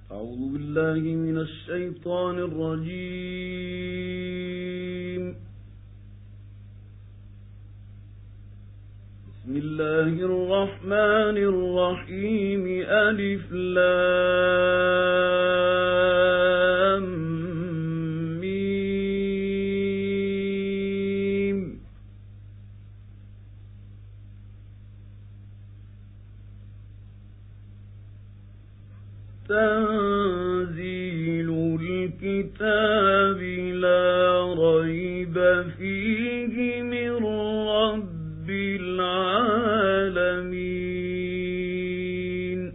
أعوذ بالله من الشيطان الرجيم. بسم الله الرحمن الرحيم. ألف لام ميم. تنزيل الكتاب لا ريب فيه من رب العالمين.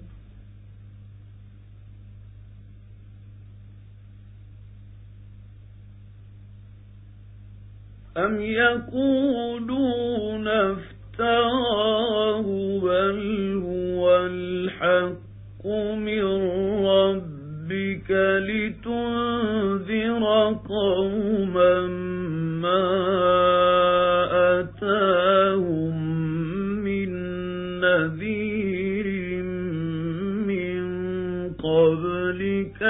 أم يقولون افتراه بل هو الحق من ربك لتنذر قوما ما أتاهم من نذير من قبلك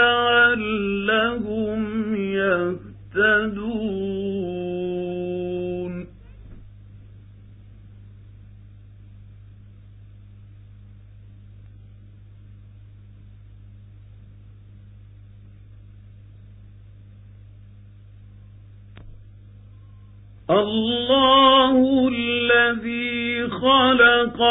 لعلهم يهتدون. الله الذي خلق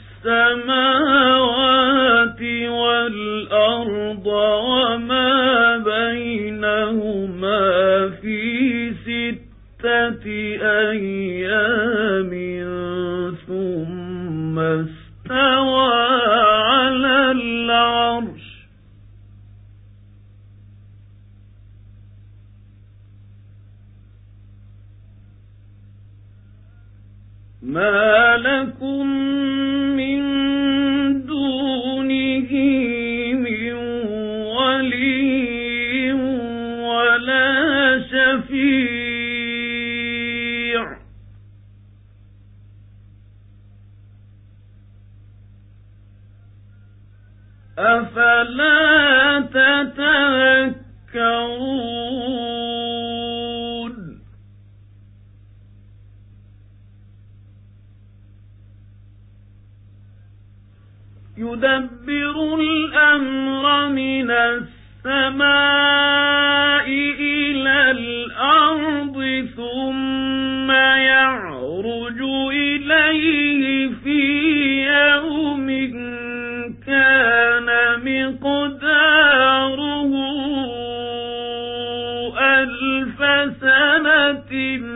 السماوات والأرض وما بينهما في 6 أيام ثم استوى على العرش. ما لكم من دونه من ولي ولا شفيع أفلا تتذكرون. يدبر الأمر من السماء إلى الأرض ثم يعرج إليه في يوم كان مقداره 1000 سنة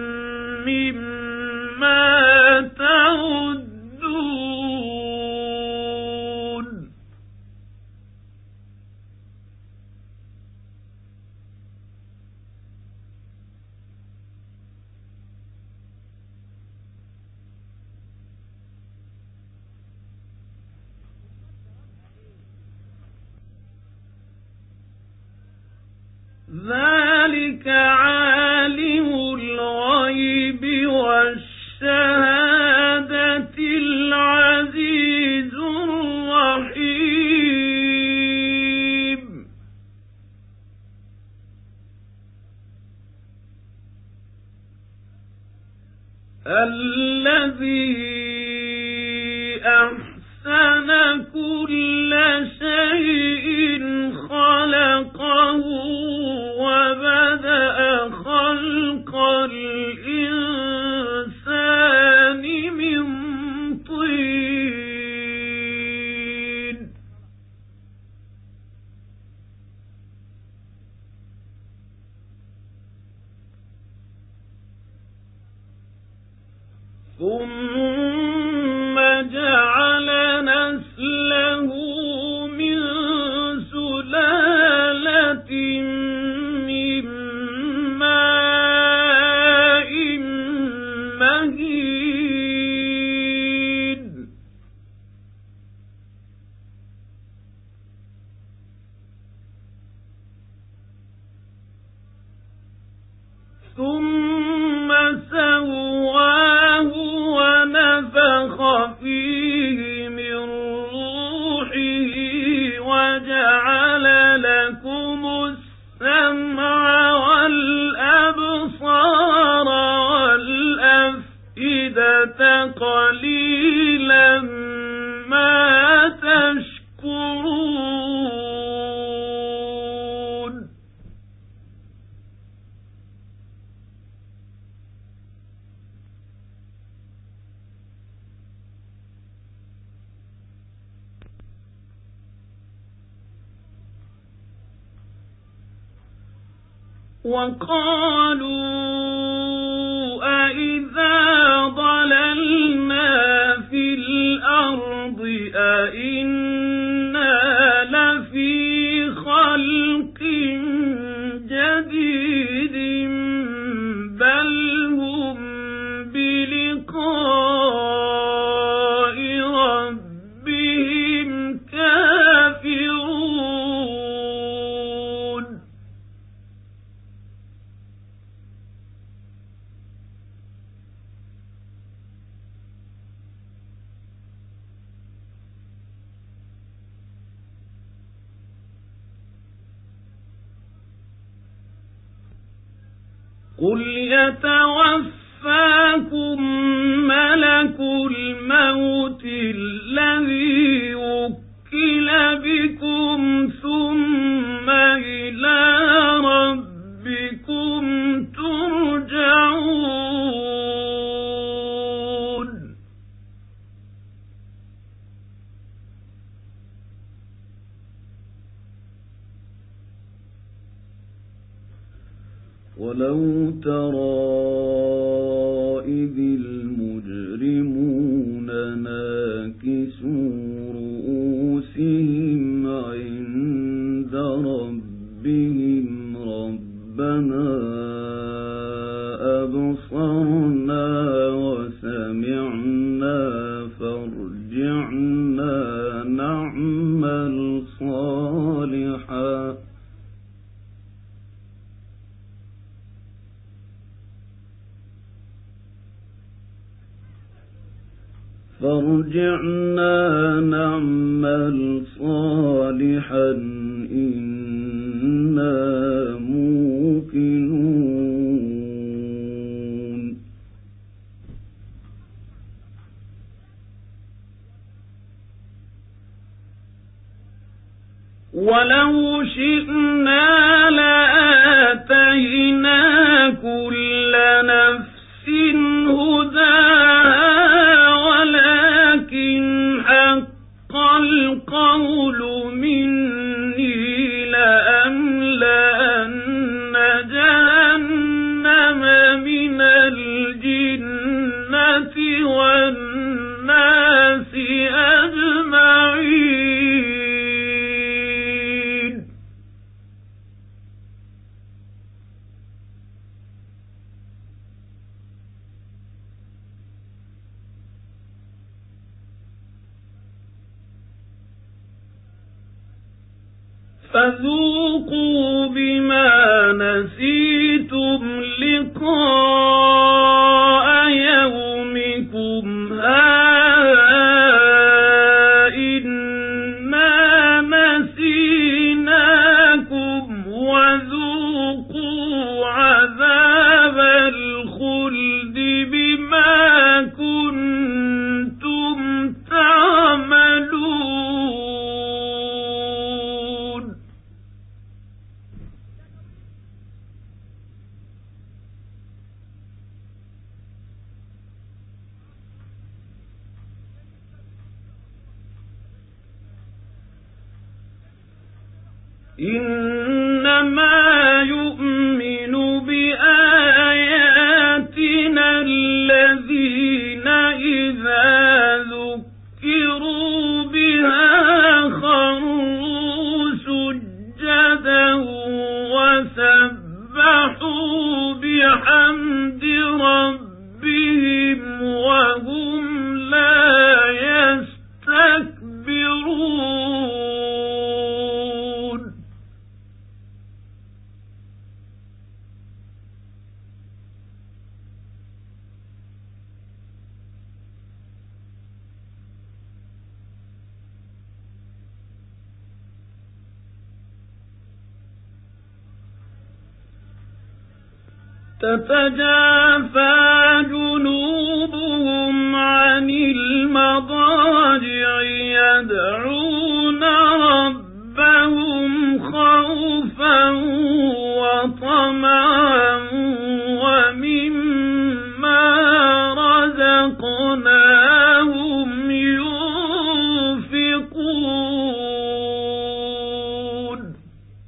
مما تعدون. ذلك عالم الغيب والشهادة العزيز الرحيم. الذي أحسن كل شيء خلقه وبدأ خلق الإنسان من طين. ثم جعل نسله من سلالة من ماء مهين. ثم سواه ونفخ فيه من روحه وجعل السمع والأبصار والأفئدة قليلا ما تشكرون وقالوا أإذا ضللنا في الأرض أإنا لفي خلق جديد بل هم بلقاء ربهم كافرون قل يتوفاكم ملك الموت الذي وكل بكم ثم إلى ربكم ترجعون ولو ترى إذ المجرمون ناكسوا رؤوسهم عند ربهم ربنا أبصرنا وسمعنا فارجعنا نعمل صالحا إنا موقنون ولو شئنا لآتينا كل نفس هداها ولكن حق القول مني لأملأن جهنم من الجنة والناس أجمعين فذوقوا بما نسيتم لقاء يومكم هذا إنا نسيناكم وذوقوا عذاب الخلد بما كنتم تعملون إنما يؤمن بآياتنا الذين إذا ذكروا بها خروا سجدا وسبحوا بحمد ربهم وهم لا يستكبرون تتجافى جنوبهم عن المضاجع يدعون ربهم خوفا وطمعا ومما رزقناهم ينفقون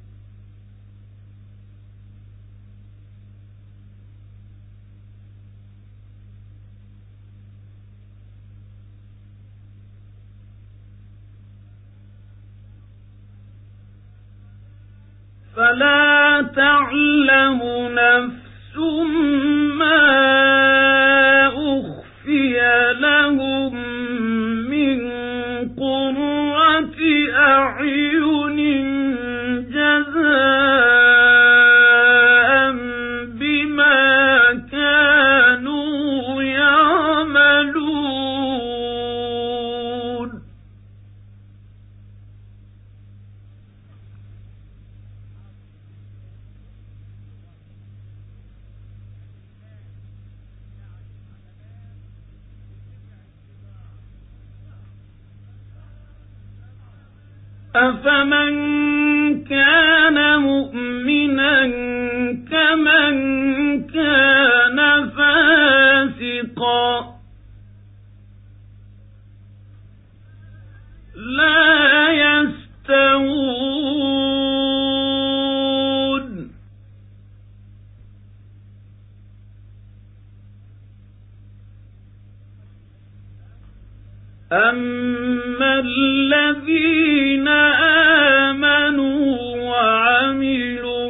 فلا تعلم نفس ما أخفي لهم من قرة أعين جزاء بما كانوا يعملون أفمن كان مؤمنا كمن كان فاسقا لا يستوون أما الذين آمنوا وعملوا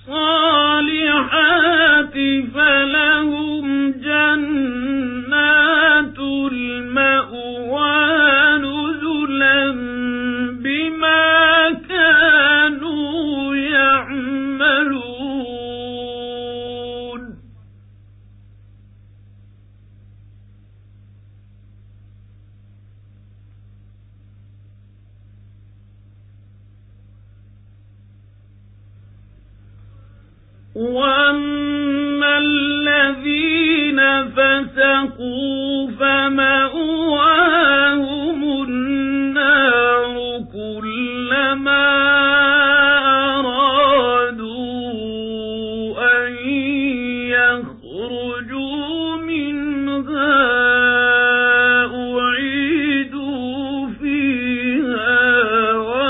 الصالحات فلهم جنات المأوى نزلا بما كانوا يعملون وَأَمَّا الَّذِينَ فَسَقُوا فَمَأْوَاهُمُ النَّارُ كُلَّمَا أَرَادُوا أَن يَخْرُجُوا مِنْهَا أُعِيدُوا فِيهَا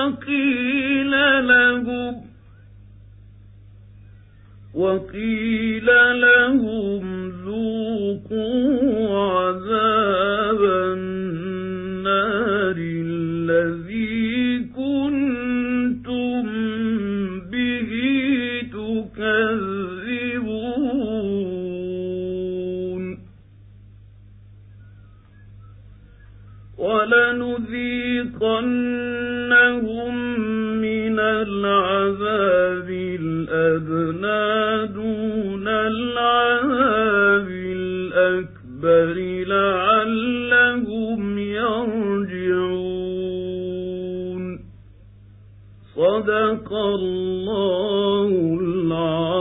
وقيل لهم ذوقوا عذاب النار الذي كنتم به تكذبون ولنذيقنهم من العذاب الأدنى دون العذاب الأكبر لعلهم يرجعون صدق الله العظيم.